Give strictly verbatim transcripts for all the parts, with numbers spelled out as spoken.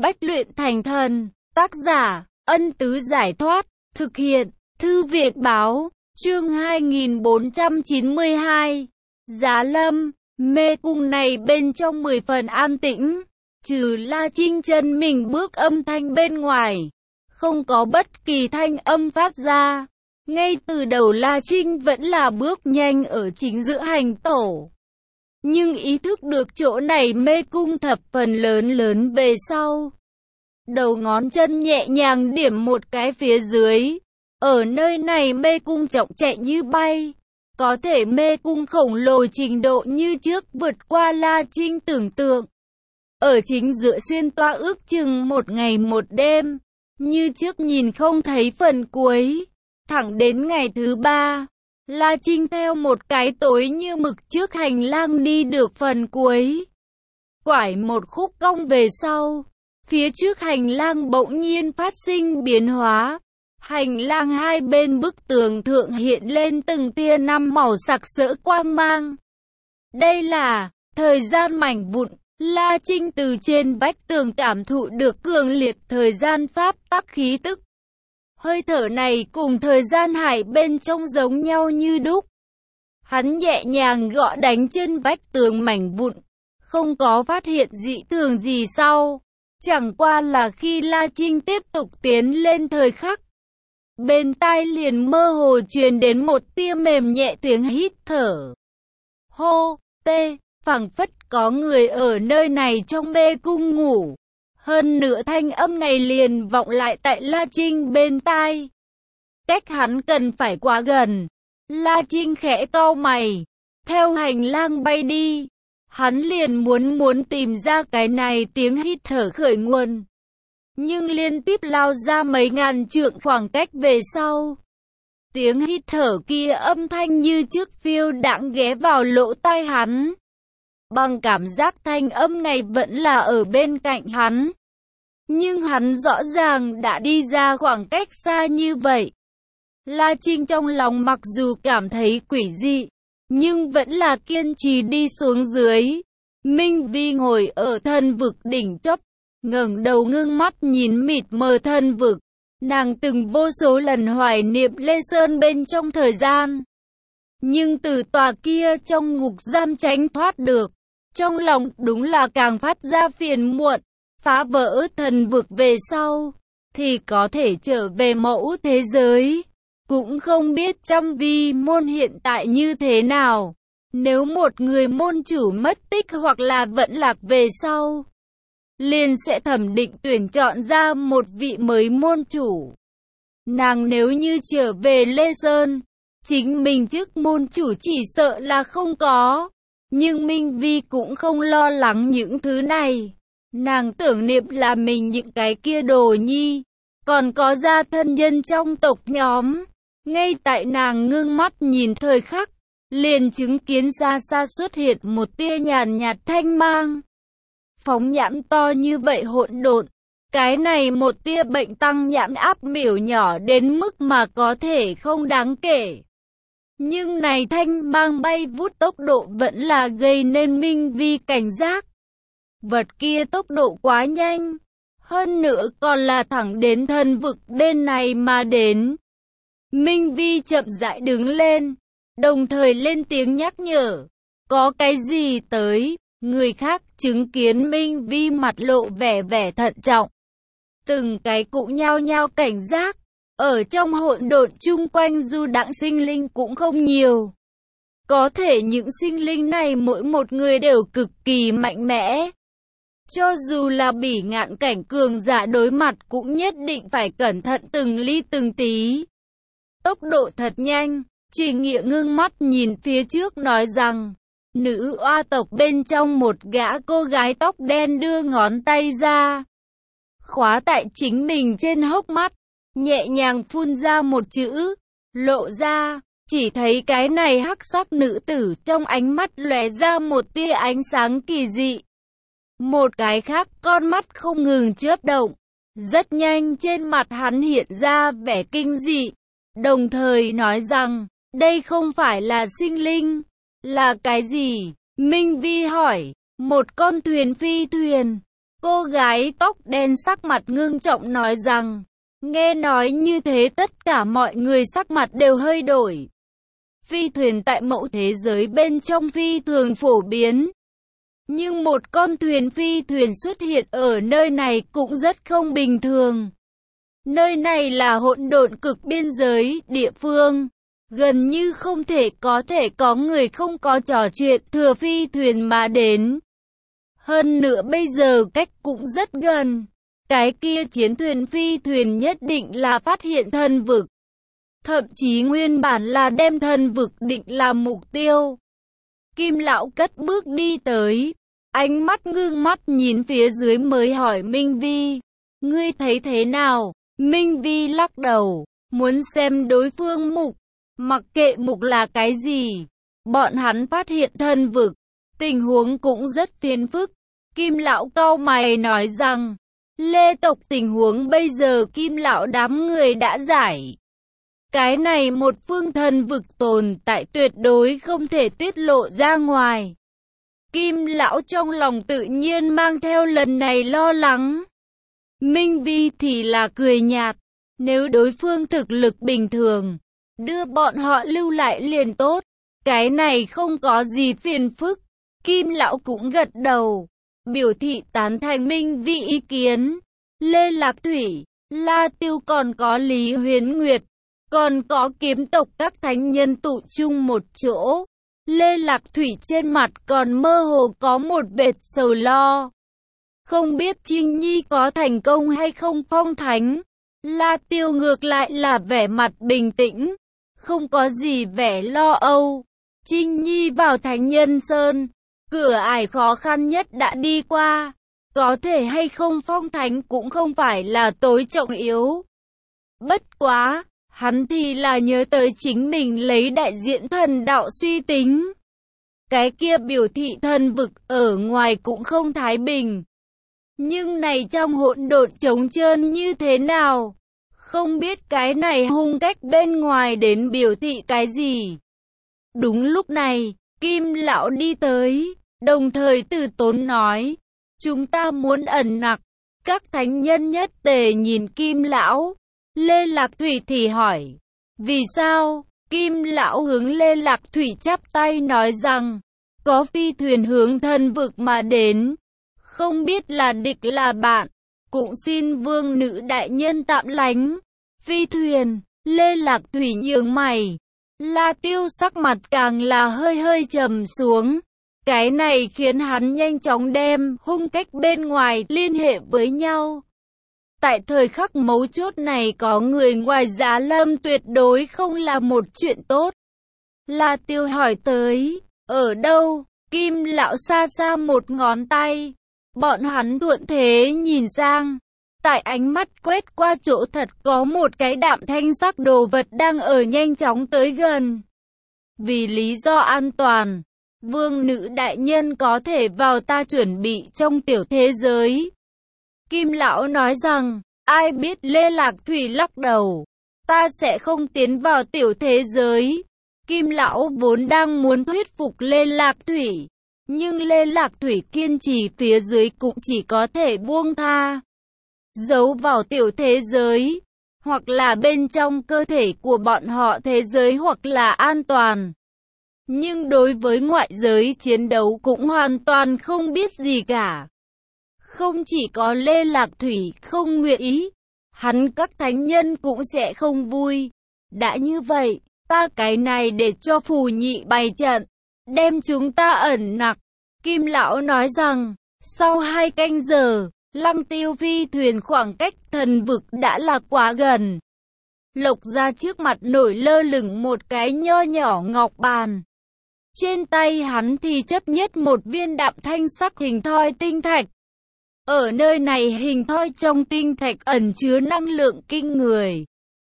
Bách luyện thành thần. Tác giả, Ân Tứ Giải Thoát. Thực hiện, Thư Việt Báo. Chương hai nghìn bốn trăm chín mươi hai. Giá Lâm. Mê cung này bên trong mười phần an tĩnh. Trừ La Trinh chân mình bước âm thanh bên ngoài, không có bất kỳ thanh âm phát ra. Ngay từ đầu La Trinh vẫn là bước nhanh ở chính giữa hành tổ. Nhưng ý thức được chỗ này mê cung thập phần lớn lớn về sau. Đầu ngón chân nhẹ nhàng điểm một cái phía dưới. Ở nơi này mê cung chóng chạy như bay. Có thể mê cung khổng lồ trình độ như trước vượt qua La Trinh tưởng tượng. Ở chính giữa xuyên toa ước chừng một ngày một đêm. Như trước nhìn không thấy phần cuối. Thẳng đến ngày thứ ba, La Trinh theo một cái tối như mực trước hành lang đi được phần cuối. Quải một khúc cong về sau, phía trước hành lang bỗng nhiên phát sinh biến hóa. Hành lang hai bên bức tường thượng hiện lên từng tia năm màu sặc sỡ quang mang. Đây là thời gian mảnh vụn. La Trinh từ trên vách tường cảm thụ được cường liệt thời gian pháp tắc khí tức. Hơi thở này cùng thời gian hải bên trong giống nhau như đúc. Hắn nhẹ nhàng gõ đánh trên vách tường mảnh vụn, không có phát hiện dị thường gì sau. Chẳng qua là khi La Trinh tiếp tục tiến lên thời khắc, bên tai liền mơ hồ truyền đến một tia mềm nhẹ tiếng hít thở. Hô, tê, phảng phất có người ở nơi này trong mê cung ngủ. Hơn nữa thanh âm này liền vọng lại tại La Trinh bên tai. Cách hắn cần phải quá gần. La Trinh khẽ cau mày. Theo hành lang bay đi, hắn liền muốn muốn tìm ra cái này tiếng hít thở khởi nguồn. Nhưng liên tiếp lao ra mấy ngàn trượng khoảng cách về sau. Tiếng hít thở kia âm thanh như trước phiêu đãng ghé vào lỗ tai hắn. Bằng cảm giác thanh âm này vẫn là ở bên cạnh hắn. Nhưng hắn rõ ràng đã đi ra khoảng cách xa như vậy. La Trinh trong lòng mặc dù cảm thấy quỷ dị, nhưng vẫn là kiên trì đi xuống dưới. Minh Vi ngồi ở thân vực đỉnh chóp, ngẩng đầu ngưng mắt nhìn mịt mờ thân vực. Nàng từng vô số lần hoài niệm Lê Sơn bên trong thời gian. Nhưng từ tòa kia trong ngục giam tránh thoát được. Trong lòng đúng là càng phát ra phiền muộn. Phá vỡ thần vực về sau, thì có thể trở về mẫu thế giới. Cũng không biết trăm vi môn hiện tại như thế nào. Nếu một người môn chủ mất tích hoặc là vẫn lạc về sau, liền sẽ thẩm định tuyển chọn ra một vị mới môn chủ. Nàng nếu như trở về Lê Sơn, chính mình trước môn chủ chỉ sợ là không có. Nhưng Minh Vi cũng không lo lắng những thứ này. Nàng tưởng niệm là mình những cái kia đồ nhi, còn có gia thân nhân trong tộc nhóm. Ngay tại nàng ngưng mắt nhìn thời khắc, liền chứng kiến xa xa xuất hiện một tia nhàn nhạt thanh mang. Phóng nhãn to như vậy hỗn độn, cái này một tia bệnh tăng nhãn áp miểu nhỏ đến mức mà có thể không đáng kể. Nhưng này thanh mang bay vút tốc độ vẫn là gây nên Minh Vi cảnh giác. Vật kia tốc độ quá nhanh, hơn nữa còn là thẳng đến thân vực bên này mà đến. Minh Vi chậm rãi đứng lên, đồng thời lên tiếng nhắc nhở. Có cái gì tới? Người khác chứng kiến Minh Vi mặt lộ vẻ vẻ thận trọng. Từng cái cũng nhao nhao cảnh giác. Ở trong hỗn độn chung quanh du đãng sinh linh cũng không nhiều. Có thể những sinh linh này mỗi một người đều cực kỳ mạnh mẽ. Cho dù là bỉ ngạn cảnh cường giả đối mặt cũng nhất định phải cẩn thận từng ly từng tí. Tốc độ thật nhanh, Chỉ Nghĩa ngưng mắt nhìn phía trước nói rằng, nữ oa tộc bên trong một gã cô gái tóc đen đưa ngón tay ra, khóa tại chính mình trên hốc mắt, nhẹ nhàng phun ra một chữ, lộ ra, chỉ thấy cái này hắc sắc nữ tử trong ánh mắt lóe ra một tia ánh sáng kỳ dị. Một cái khác con mắt không ngừng chớp động, rất nhanh trên mặt hắn hiện ra vẻ kinh dị, đồng thời nói rằng, đây không phải là sinh linh, là cái gì? Minh Vi hỏi, một con thuyền phi thuyền, Cô gái tóc đen sắc mặt ngưng trọng nói rằng, nghe nói như thế tất cả mọi người sắc mặt đều hơi đổi. Phi thuyền tại mẫu thế giới bên trong phi thường phổ biến. Nhưng một con thuyền phi thuyền xuất hiện ở nơi này cũng rất không bình thường. Nơi này là hỗn độn cực biên giới, địa phương. Gần như không thể có thể có người không có trò chuyện thừa phi thuyền mà đến. Hơn nữa bây giờ cách cũng rất gần. Cái kia chiến thuyền phi thuyền nhất định là phát hiện thần vực. Thậm chí nguyên bản là đem thần vực định làm mục tiêu. Kim lão cất bước đi tới. Ánh mắt ngưng mắt nhìn phía dưới mới hỏi Minh Vi. Ngươi thấy thế nào? Minh Vi lắc đầu. Muốn xem đối phương mục. Mặc kệ mục là cái gì. Bọn hắn phát hiện thần vực. Tình huống cũng rất phiền phức. Kim lão cau mày nói rằng. Lê tộc tình huống bây giờ Kim lão đám người đã giải. Cái này một phương thần vực tồn tại tuyệt đối không thể tiết lộ ra ngoài. Kim lão trong lòng tự nhiên mang theo lần này lo lắng. Minh Vi thì là cười nhạt. Nếu đối phương thực lực bình thường, đưa bọn họ lưu lại liền tốt. Cái này không có gì phiền phức. Kim lão cũng gật đầu. Biểu thị tán thành Minh Vi ý kiến. Lê Lạc Thủy, La Tiêu còn có Lý Huyền Nguyệt. Còn có kiếm tộc các thánh nhân tụ chung một chỗ. Lê Lạc Thủy trên mặt còn mơ hồ có một vệt sầu lo. Không biết Trinh Nhi có thành công hay không phong thánh. La Tiêu ngược lại là vẻ mặt bình tĩnh. Không có gì vẻ lo âu. Trinh Nhi vào Thánh Nhân Sơn. Cửa ải khó khăn nhất đã đi qua. Có thể hay không phong thánh cũng không phải là tối trọng yếu. Bất quá. Hắn thì là nhớ tới chính mình lấy đại diện thần đạo suy tính. Cái kia biểu thị thần vực ở ngoài cũng không thái bình. Nhưng này trong hỗn độn trống trơn như thế nào? Không biết cái này hung cách bên ngoài đến biểu thị cái gì? Đúng lúc này, Kim lão đi tới, đồng thời từ tốn nói. Chúng ta muốn ẩn nặc. Các thánh nhân nhất tề nhìn Kim lão. Lê Lạc Thủy thì hỏi. Vì sao? Kim lão hướng Lê Lạc Thủy chắp tay nói rằng. Có phi thuyền hướng thần vực mà đến. Không biết là địch là bạn. Cũng xin vương nữ đại nhân tạm lánh. Phi thuyền. Lê Lạc Thủy nhướng mày. La Tiêu sắc mặt càng là hơi hơi trầm xuống. Cái này khiến hắn nhanh chóng đem hung cách bên ngoài liên hệ với nhau. Tại thời khắc mấu chốt này có người ngoài Giá Lâm tuyệt đối không là một chuyện tốt. La Tiêu hỏi tới, ở đâu? Kim lão xa xa một ngón tay. Bọn hắn thuận thế nhìn sang. Tại ánh mắt quét qua chỗ thật có một cái đạm thanh sắc đồ vật đang ở nhanh chóng tới gần. Vì lý do an toàn, vương nữ đại nhân có thể vào ta chuẩn bị trong tiểu thế giới. Kim lão nói rằng, ai biết. Lê Lạc Thủy lắc đầu. Ta sẽ không tiến vào tiểu thế giới. Kim lão vốn đang muốn thuyết phục Lê Lạc Thủy. Nhưng Lê Lạc Thủy kiên trì phía dưới cũng chỉ có thể buông tha. Giấu vào tiểu thế giới. Hoặc là bên trong cơ thể của bọn họ thế giới hoặc là an toàn. Nhưng đối với ngoại giới chiến đấu cũng hoàn toàn không biết gì cả. Không chỉ có Lê Lạc Thủy không nguyện ý, hắn các thánh nhân cũng sẽ không vui. Đã như vậy, ta cái này để cho phù nhị bày trận, đem chúng ta ẩn nặc. Kim lão nói rằng, sau hai canh giờ, Lăng Tiêu phi thuyền khoảng cách thần vực đã là quá gần. Lộc ra trước mặt nổi lơ lửng một cái nho nhỏ ngọc bàn. Trên tay hắn thì chấp nhất một viên đạm thanh sắc hình thoi tinh thạch. Ở nơi này hình thoi trong tinh thạch ẩn chứa năng lượng kinh người.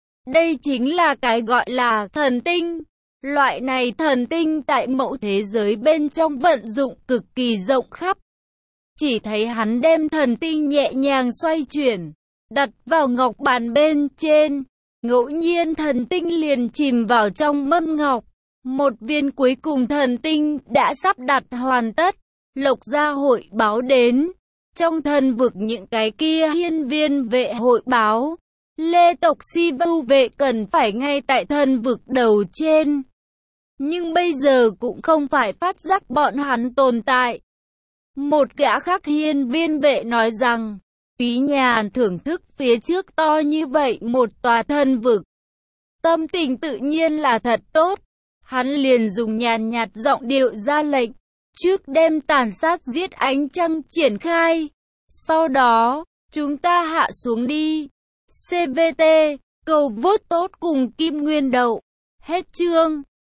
Đây chính là cái gọi là thần tinh. Loại này thần tinh tại mẫu thế giới bên trong vận dụng cực kỳ rộng khắp. Chỉ thấy hắn đem thần tinh nhẹ nhàng xoay chuyển, đặt vào ngọc bàn bên trên. Ngẫu nhiên thần tinh liền chìm vào trong mâm ngọc. Một viên cuối cùng thần tinh đã sắp đặt hoàn tất. Lộc gia hội báo đến. Trong thần vực những cái kia hiên viên vệ hội báo, Lê tộc Si Vu vệ cần phải ngay tại thần vực đầu trên. Nhưng bây giờ cũng không phải phát giác bọn hắn tồn tại. Một gã khác hiên viên vệ nói rằng, Úy Nhàn thưởng thức phía trước to như vậy một tòa thần vực. Tâm tình tự nhiên là thật tốt. Hắn liền dùng nhàn nhạt giọng điệu ra lệnh, trước đêm tàn sát giết ánh trăng triển khai. Sau đó, chúng ta hạ xuống đi. xê vê tê, cầu vote tốt cùng Kim Nguyên Đậu. Hết chương.